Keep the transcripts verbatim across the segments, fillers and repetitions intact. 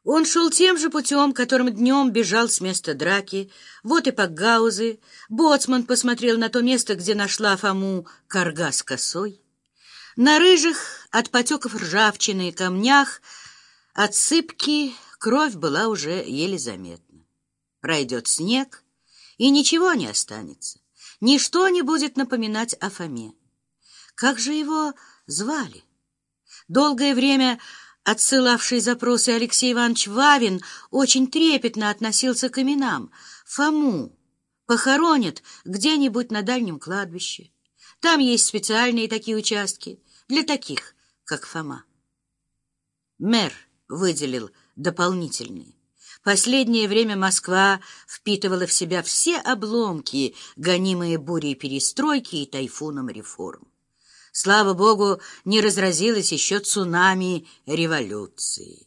Он шел тем же путем, которым днем бежал с места драки. Вот и пакгаузы. Боцман посмотрел на то место, где нашла Фому карга с косой. На рыжих от потеков ржавчины и камнях от сыпки кровь была уже еле заметна. Пройдет снег, и ничего не останется. Ничто не будет напоминать о Фоме. Как же его звали? Долгое время отсылавший запросы Алексей Иванович Вавин очень трепетно относился к именам. Фому похоронят где-нибудь на дальнем кладбище. Там есть специальные такие участки для таких, как Фома. Мэр выделил дополнительные. Последнее время Москва впитывала в себя все обломки, гонимые бурей перестройки и тайфуном реформ. Слава богу, не разразилось еще цунами революции.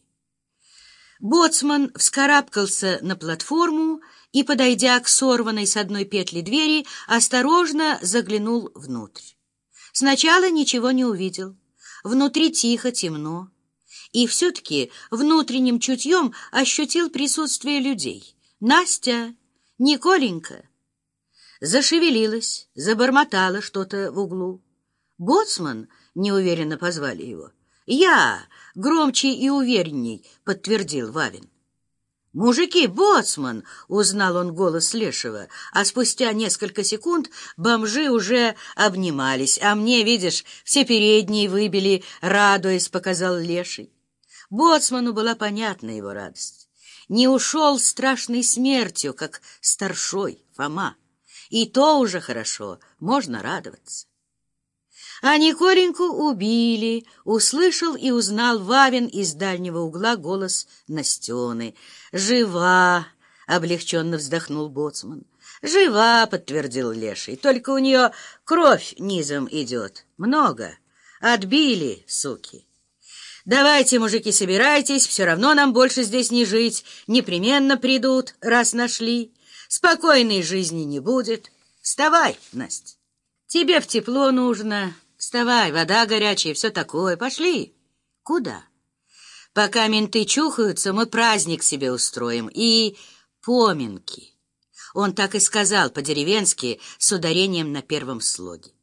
Боцман вскарабкался на платформу и, подойдя к сорванной с одной петли двери, осторожно заглянул внутрь. Сначала ничего не увидел. Внутри тихо, темно. И все-таки внутренним чутьем ощутил присутствие людей. Настя, Николенька. Зашевелилась, забормотала что-то в углу. Боцман, неуверенно позвали его. «Я!» — громче и уверенней подтвердил Вавин. «Мужики, боцман!» — узнал он голос Лешего, а спустя несколько секунд бомжи уже обнимались. «А мне, видишь, все передние выбили, радуясь», — показал Леший. Боцману была понятна его радость. Не ушел страшной смертью, как старшой Фома. И то уже хорошо, можно радоваться. А Николеньку убили, услышал и узнал Вавин из дальнего угла голос Настены. «Жива!» — облегченно вздохнул боцман. «Жива!» — подтвердил Леший. «Только у нее кровь низом идет. Много. Отбили, суки. Давайте, мужики, собирайтесь, все равно нам больше здесь не жить. Непременно придут, раз нашли. Спокойной жизни не будет. Вставай, Настя. Тебе в тепло нужно». Вставай, вода горячая, все такое. Пошли. Куда? Пока менты чухаются, мы праздник себе устроим. И поминки. Он так и сказал по-деревенски с ударением на первом слоге.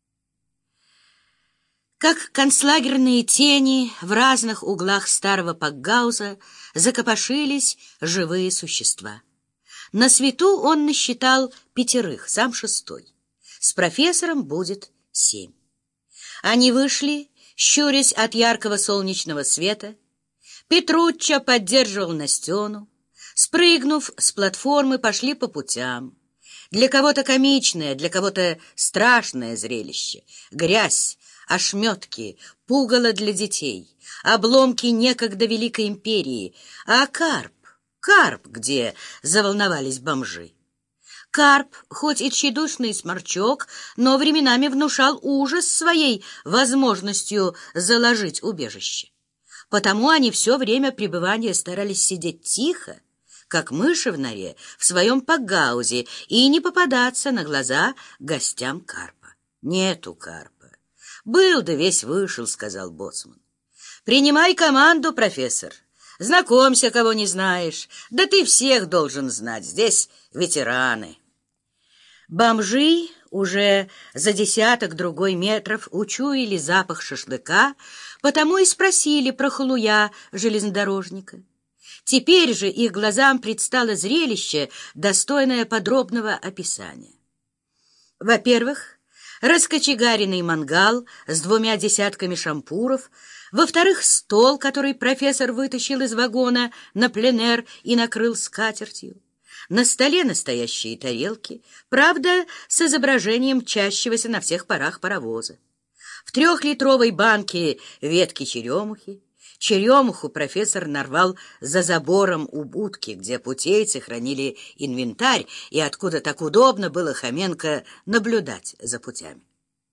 Как концлагерные тени в разных углах старого пакгауза закопошились живые существа. На свету он насчитал пятерых, сам шестой. С профессором будет семь. Они вышли, щурясь от яркого солнечного света. Петруччо поддерживал Настену. Спрыгнув с платформы, пошли по путям. Для кого-то комичное, для кого-то страшное зрелище. Грязь, ошметки, пугало для детей, обломки некогда великой империи. А карп, карп где? Заволновались бомжи. Карп, хоть и тщедушный сморчок, но временами внушал ужас своей возможностью заложить убежище. Потому они все время пребывания старались сидеть тихо, как мыши в норе, в своем пакгаузе, и не попадаться на глаза гостям карпа. Нету карпа. Был да весь вышел, сказал боцман. Принимай команду, профессор. Знакомься, кого не знаешь. Да ты всех должен знать. Здесь ветераны. Бомжи уже за десяток другой метров учуяли запах шашлыка, потому и спросили про халуя железнодорожника. Теперь же их глазам предстало зрелище, достойное подробного описания. Во-первых, раскочегаренный мангал с двумя десятками шампуров, во-вторых, стол, который профессор вытащил из вагона на пленэр и накрыл скатертью. На столе настоящие тарелки, правда, с изображением мчащегося на всех парах паровоза. В трехлитровой банке ветки черемухи. Черемуху профессор нарвал за забором у будки, где путейцы хранили инвентарь, и откуда так удобно было Хоменко наблюдать за путями.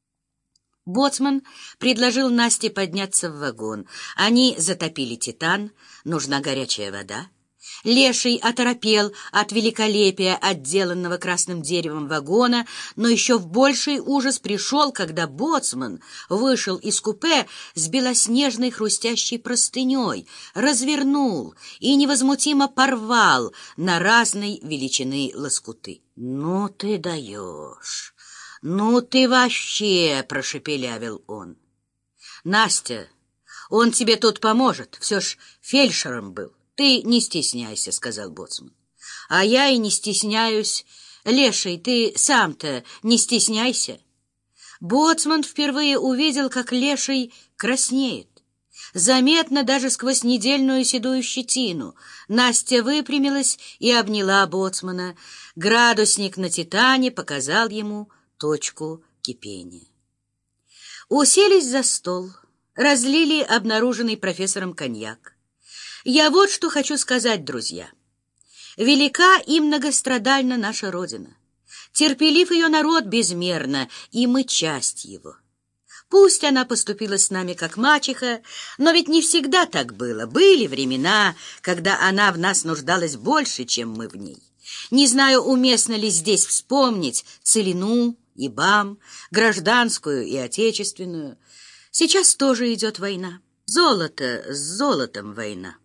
Боцман предложил Насте подняться в вагон. Они затопили «Титан», нужна горячая вода. Леший оторопел от великолепия отделанного красным деревом вагона, но еще в больший ужас пришел, когда боцман вышел из купе с белоснежной хрустящей простыней, развернул и невозмутимо порвал на разной величины лоскуты. «Ну ты даешь! Ну ты вообще!» — прошепелявил он. «Настя, он тебе тут поможет, все ж фельдшером был. Ты не стесняйся», — сказал боцман. «А я и не стесняюсь. Леший, ты сам-то не стесняйся». Боцман впервые увидел, как Леший краснеет. Заметно даже сквозь недельную седую щетину. Настя выпрямилась и обняла боцмана. Градусник на «Титане» показал ему точку кипения. Уселись за стол, разлили обнаруженный профессором коньяк. Я вот что хочу сказать, друзья. Велика и многострадальна наша Родина. Терпелив ее народ безмерно, и мы часть его. Пусть она поступила с нами как мачеха, но ведь не всегда так было. Были времена, когда она в нас нуждалась больше, чем мы в ней. Не знаю, уместно ли здесь вспомнить Целину и БАМ, гражданскую и отечественную. Сейчас тоже идет война. Золото с золотом война.